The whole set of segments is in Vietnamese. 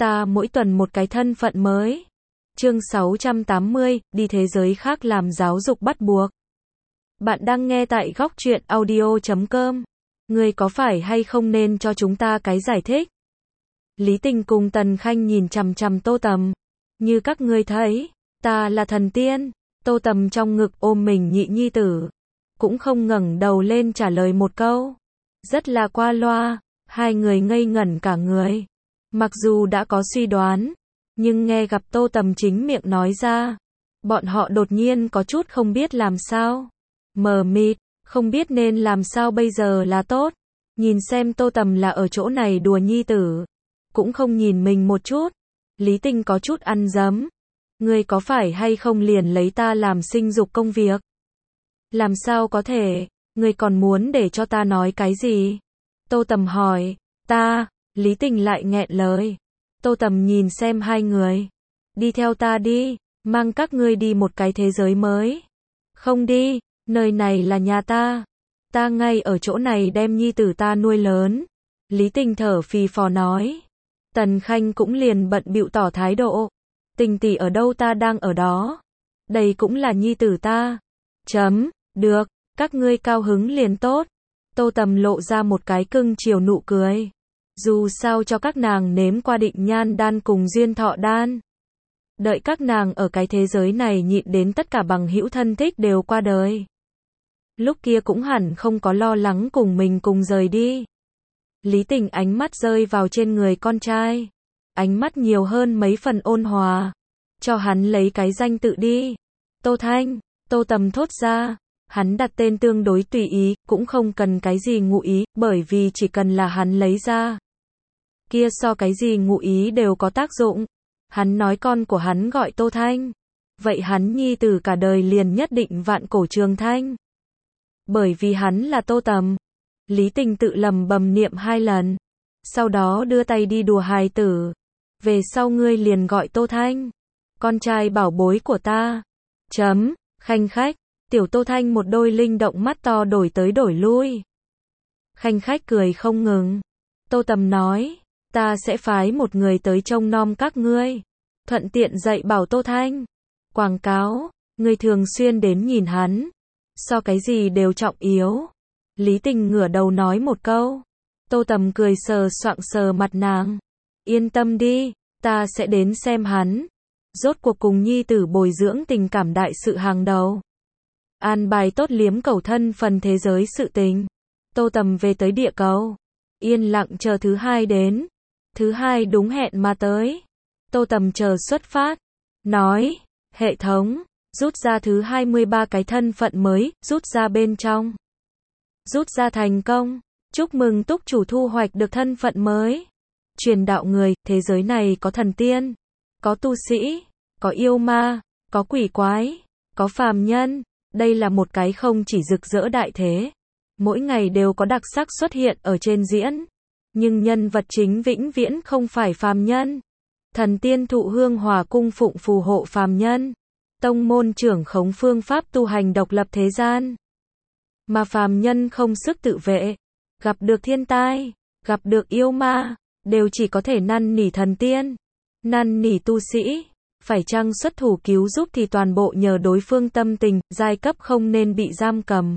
Ta mỗi tuần một cái thân phận mới. Chương 680, đi thế giới khác làm giáo dục bắt buộc. Bạn đang nghe tại Góc Truyện Audio.com. Ngươi có phải hay không nên cho chúng ta cái giải thích? Lý Tình cùng Tần Khanh nhìn chằm chằm Tô Tầm. Như các ngươi thấy, ta là thần tiên. Tô Tầm trong ngực ôm mình nhị nhi tử. Cũng không ngẩng đầu lên trả lời một câu. Rất là qua loa, hai người ngây ngẩn cả người. Mặc dù đã có suy đoán, nhưng nghe gặp Tô Tầm chính miệng nói ra, bọn họ đột nhiên có chút không biết làm sao. Mờ mịt, không biết nên làm sao bây giờ là tốt. Nhìn xem Tô Tầm là ở chỗ này đùa nhi tử, cũng không nhìn mình một chút. Lý Tình có chút ăn dấm. Ngươi có phải hay không liền lấy ta làm sinh dục công việc? Làm sao có thể, ngươi còn muốn để cho ta nói cái gì? Tô Tầm hỏi, ta, Lý Tình lại nghẹn lời. Tô Tầm nhìn xem hai người. Đi theo ta đi, mang các ngươi đi một cái thế giới mới. Không đi, nơi này là nhà ta. Ta ngay ở chỗ này đem nhi tử ta nuôi lớn. Lý Tình thở phì phò nói. Tần Khanh cũng liền bận bịu tỏ thái độ. Tình tỷ ở đâu ta đang ở đó. Đây cũng là nhi tử ta. Được, các ngươi cao hứng liền tốt. Tô Tầm lộ ra một cái cưng chiều nụ cười. Dù sao cho các nàng nếm qua định nhan đan cùng duyên thọ đan. Đợi các nàng ở cái thế giới này nhịn đến tất cả bằng hữu thân thích đều qua đời. Lúc kia cũng hẳn không có lo lắng cùng mình cùng rời đi. Lý Tình ánh mắt rơi vào trên người con trai. Ánh mắt nhiều hơn mấy phần ôn hòa. Cho hắn lấy cái danh tự đi. Tô Thanh, Tô Tầm thốt ra. Hắn đặt tên tương đối tùy ý, cũng không cần cái gì ngụ ý, bởi vì chỉ cần là hắn lấy ra. Kia so cái gì ngụ ý đều có tác dụng. Hắn nói con của hắn gọi Tô Thanh. Vậy hắn nhi tử cả đời liền nhất định vạn cổ trường thanh. Bởi vì hắn là Tô Tầm. Lý Tình tự lầm bầm niệm 2 lần. Sau đó đưa tay đi đùa hài tử. Về sau ngươi liền gọi Tô Thanh. Con trai bảo bối của ta. Khanh khách. Tiểu Tô Thanh một đôi linh động mắt to đổi tới đổi lui. Khanh khách cười không ngừng. Tô Tầm nói, ta sẽ phái một người tới trông nom các ngươi. Thuận tiện dạy bảo Tô Thanh. Quảng cáo, ngươi thường xuyên đến nhìn hắn. So cái gì đều trọng yếu. Lý Tình ngửa đầu nói một câu. Tô Tầm cười sờ soạng sờ mặt nàng. Yên tâm đi, ta sẽ đến xem hắn. Rốt cuộc cùng nhi tử bồi dưỡng tình cảm đại sự hàng đầu. An bài tốt liếm cầu thân phần thế giới sự tình. Tô Tầm về tới địa cầu. Yên lặng chờ thứ hai đến. Thứ hai đúng hẹn mà tới. Tô Tầm chờ xuất phát. Nói, hệ thống, rút ra thứ 23 cái thân phận mới, rút ra bên trong. Rút ra thành công. Chúc mừng túc chủ thu hoạch được thân phận mới. Truyền đạo người, thế giới này có thần tiên, có tu sĩ, có yêu ma, có quỷ quái, có phàm nhân. Đây là một cái không chỉ rực rỡ đại thế. Mỗi ngày đều có đặc sắc xuất hiện ở trên diễn. Nhưng nhân vật chính vĩnh viễn không phải phàm nhân. Thần tiên thụ hương hòa cung phụng phù hộ phàm nhân. Tông môn trưởng khống phương pháp tu hành độc lập thế gian. Mà phàm nhân không sức tự vệ. Gặp được thiên tai, gặp được yêu ma, đều chỉ có thể năn nỉ thần tiên. Năn nỉ tu sĩ. Phải chăng xuất thủ cứu giúp thì toàn bộ nhờ đối phương tâm tình, giai cấp không nên bị giam cầm.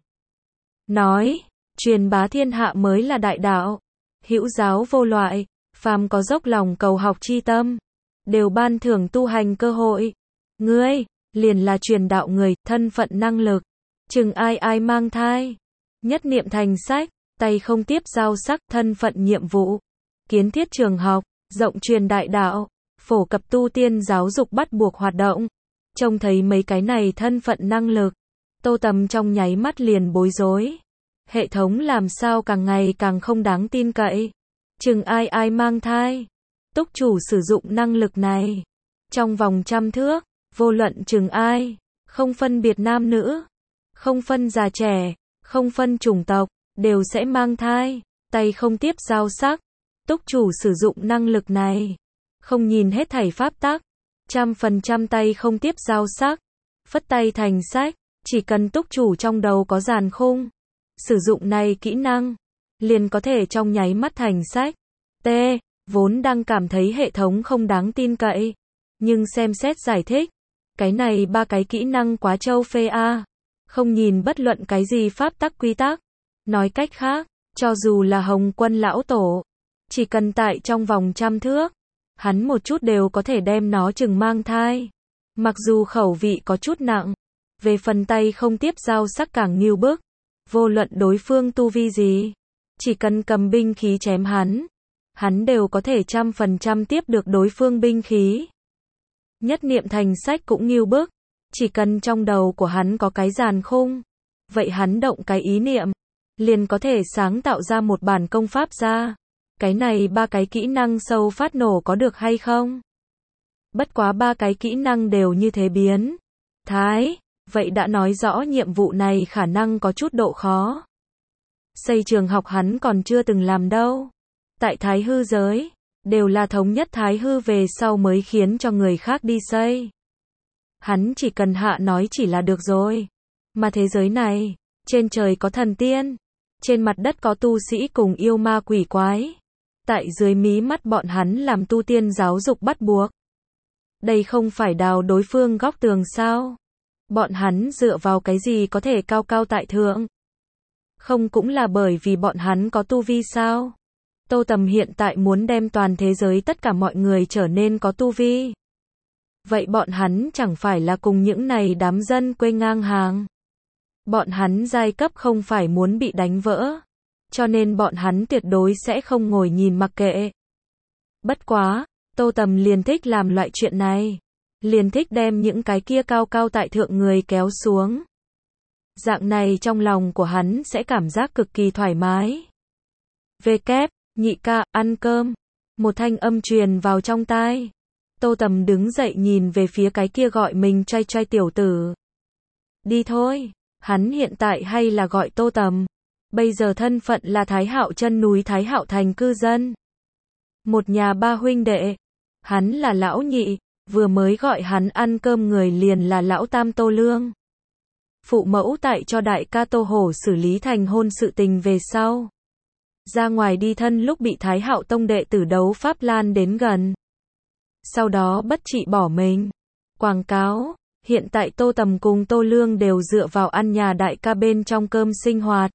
Nói, truyền bá thiên hạ mới là đại đạo. Hữu giáo vô loại, phàm có dốc lòng cầu học chi tâm, đều ban thưởng tu hành cơ hội. Ngươi, liền là truyền đạo người, thân phận năng lực. Chừng ai mang thai. Nhất niệm thành sách, tay không tiếp giao sắc, thân phận nhiệm vụ. Kiến thiết trường học, rộng truyền đại đạo. Phổ cập tu tiên giáo dục bắt buộc hoạt động. Trông thấy mấy cái này thân phận năng lực. Tô Tầm trong nháy mắt liền bối rối. Hệ thống làm sao càng ngày càng không đáng tin cậy. Chừng ai mang thai. Túc chủ sử dụng năng lực này. Trong vòng 100 thước, vô luận chừng ai. Không phân biệt nam nữ. Không phân già trẻ. Không phân chủng tộc. Đều sẽ mang thai. Tay không tiếp giao sắc. Túc chủ sử dụng năng lực này. Không nhìn hết thảy pháp tắc. 100% tay không tiếp giao sắc. Phất tay thành sách. Chỉ cần túc chủ trong đầu có dàn khung. Sử dụng này kỹ năng. Liền có thể trong nháy mắt thành sách. vốn đang cảm thấy hệ thống không đáng tin cậy. Nhưng xem xét giải thích, cái này ba cái kỹ năng quá trâu phê a. Không nhìn bất luận cái gì pháp tắc quy tắc. Nói cách khác, cho dù là Hồng Quân lão tổ, chỉ cần tại trong vòng 100 thước, hắn một chút đều có thể đem nó chừng mang thai. Mặc dù khẩu vị có chút nặng, về phần tay không tiếp dao sắc càng nghiêu bức, vô luận đối phương tu vi gì, chỉ cần cầm binh khí chém hắn đều có thể 100% tiếp được đối phương binh khí. Nhất niệm thành sách cũng nghiêu bức, chỉ cần trong đầu của hắn có cái giàn khung, vậy hắn động cái ý niệm, liền có thể sáng tạo ra một bản công pháp ra. Cái này ba cái kỹ năng sâu phát nổ có được hay không? Bất quá ba cái kỹ năng đều như thế biến thái, vậy đã nói rõ nhiệm vụ này khả năng có chút độ khó. Xây trường học hắn còn chưa từng làm đâu. Tại Thái Hư giới, đều là thống nhất Thái Hư về sau mới khiến cho người khác đi xây. Hắn chỉ cần hạ nói chỉ là được rồi. Mà thế giới này, trên trời có thần tiên, trên mặt đất có tu sĩ cùng yêu ma quỷ quái. Tại dưới mí mắt bọn hắn làm tu tiên giáo dục bắt buộc. Đây không phải đào đối phương góc tường sao? Bọn hắn dựa vào cái gì có thể cao cao tại thượng? Không cũng là bởi vì bọn hắn có tu vi sao? Tô Tầm hiện tại muốn đem toàn thế giới tất cả mọi người trở nên có tu vi. Vậy bọn hắn chẳng phải là cùng những này đám dân quê ngang hàng? Bọn hắn giai cấp không phải muốn bị đánh vỡ, cho nên bọn hắn tuyệt đối sẽ không ngồi nhìn mặc kệ. Bất quá, Tô Tầm liền thích làm loại chuyện này, liền thích đem những cái kia cao cao tại thượng người kéo xuống. Dạng này trong lòng của hắn sẽ cảm giác cực kỳ thoải mái. Về kép, nhị ca, ăn cơm. Một thanh âm truyền vào trong tai. Tô Tầm đứng dậy nhìn về phía cái kia gọi mình trai trai tiểu tử. Đi thôi, hắn hiện tại hay là gọi Tô Tầm. Bây giờ thân phận là Thái Hạo chân núi Thái Hạo thành cư dân. Một nhà ba huynh đệ. Hắn là lão nhị, vừa mới gọi hắn ăn cơm người liền là lão tam Tô Lương. Phụ mẫu tại cho đại ca Tô Hổ xử lý thành hôn sự tình về sau. Ra ngoài đi thân lúc bị Thái Hạo tông đệ tử đấu pháp lan đến gần. Sau đó bất trị bỏ mình. Quảng cáo, hiện tại Tô Tầm cùng Tô Lương đều dựa vào ăn nhà đại ca bên trong cơm sinh hoạt.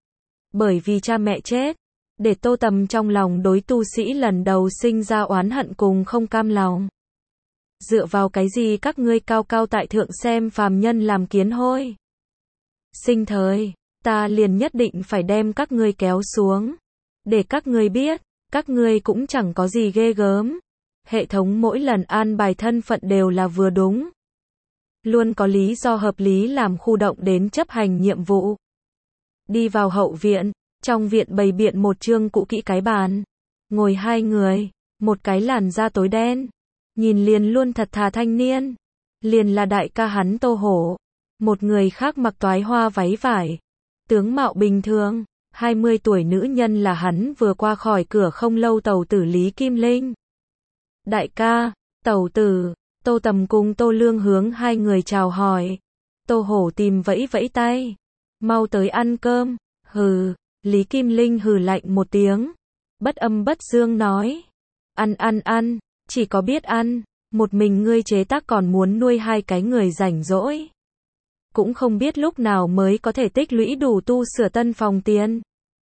Bởi vì cha mẹ chết, để Tô Tầm trong lòng đối tu sĩ lần đầu sinh ra oán hận cùng không cam lòng. Dựa vào cái gì các ngươi cao cao tại thượng xem phàm nhân làm kiến hôi? Sinh thời, ta liền nhất định phải đem các ngươi kéo xuống. Để các ngươi biết, các ngươi cũng chẳng có gì ghê gớm. Hệ thống mỗi lần an bài thân phận đều là vừa đúng. Luôn có lý do hợp lý làm khu động đến chấp hành nhiệm vụ. Đi vào hậu viện, trong viện bày biện một chương cũ kỹ cái bàn. Ngồi hai người, một cái làn da tối đen. Nhìn liền luôn thật thà thanh niên. Liền là đại ca hắn Tô Hổ. Một người khác mặc toái hoa váy vải. Tướng mạo bình thường, 20 tuổi nữ nhân là hắn vừa qua khỏi cửa không lâu tẩu tử Lý Kim Linh. Đại ca, tẩu tử, Tô Tầm cùng Tô Lương hướng hai người chào hỏi. Tô Hổ tìm vẫy vẫy tay. Mau tới ăn cơm. Hừ, Lý Kim Linh hừ lạnh một tiếng. Bất âm bất dương nói. Ăn, chỉ có biết ăn. Một mình ngươi chế tác còn muốn nuôi hai cái người rảnh rỗi. Cũng không biết lúc nào mới có thể tích lũy đủ tu sửa tân phòng tiền.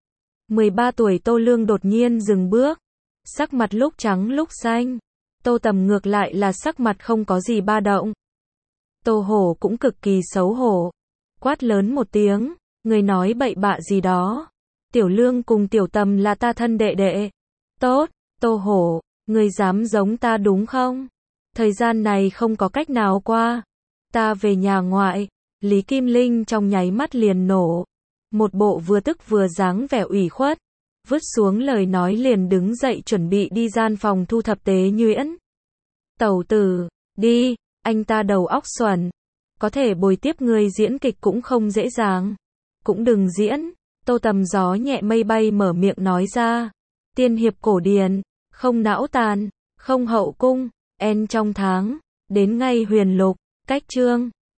13 tuổi Tô Lương đột nhiên dừng bước. Sắc mặt lúc trắng lúc xanh. Tô Tầm ngược lại là sắc mặt không có gì ba động. Tô Hổ cũng cực kỳ xấu hổ. Quát lớn một tiếng. Người nói bậy bạ gì đó. Tiểu Lương cùng Tiểu Tầm là ta thân đệ đệ. Tốt, Tô Hổ, người dám giống ta đúng không? Thời gian này không có cách nào qua. Ta về nhà ngoại. Lý Kim Linh trong nháy mắt liền nổ. Một bộ vừa tức vừa dáng vẻ ủy khuất. Vứt xuống lời nói liền đứng dậy chuẩn bị đi gian phòng thu thập tế nhuyễn. Tẩu tử, đi, anh ta đầu óc xuẩn. Có thể bồi tiếp người diễn kịch cũng không dễ dàng. Cũng đừng diễn. Tô Tầm gió nhẹ mây bay mở miệng nói ra. Tiên hiệp cổ điển, không não tàn, không hậu cung, en trong tháng, đến ngay huyền lục, cách chương.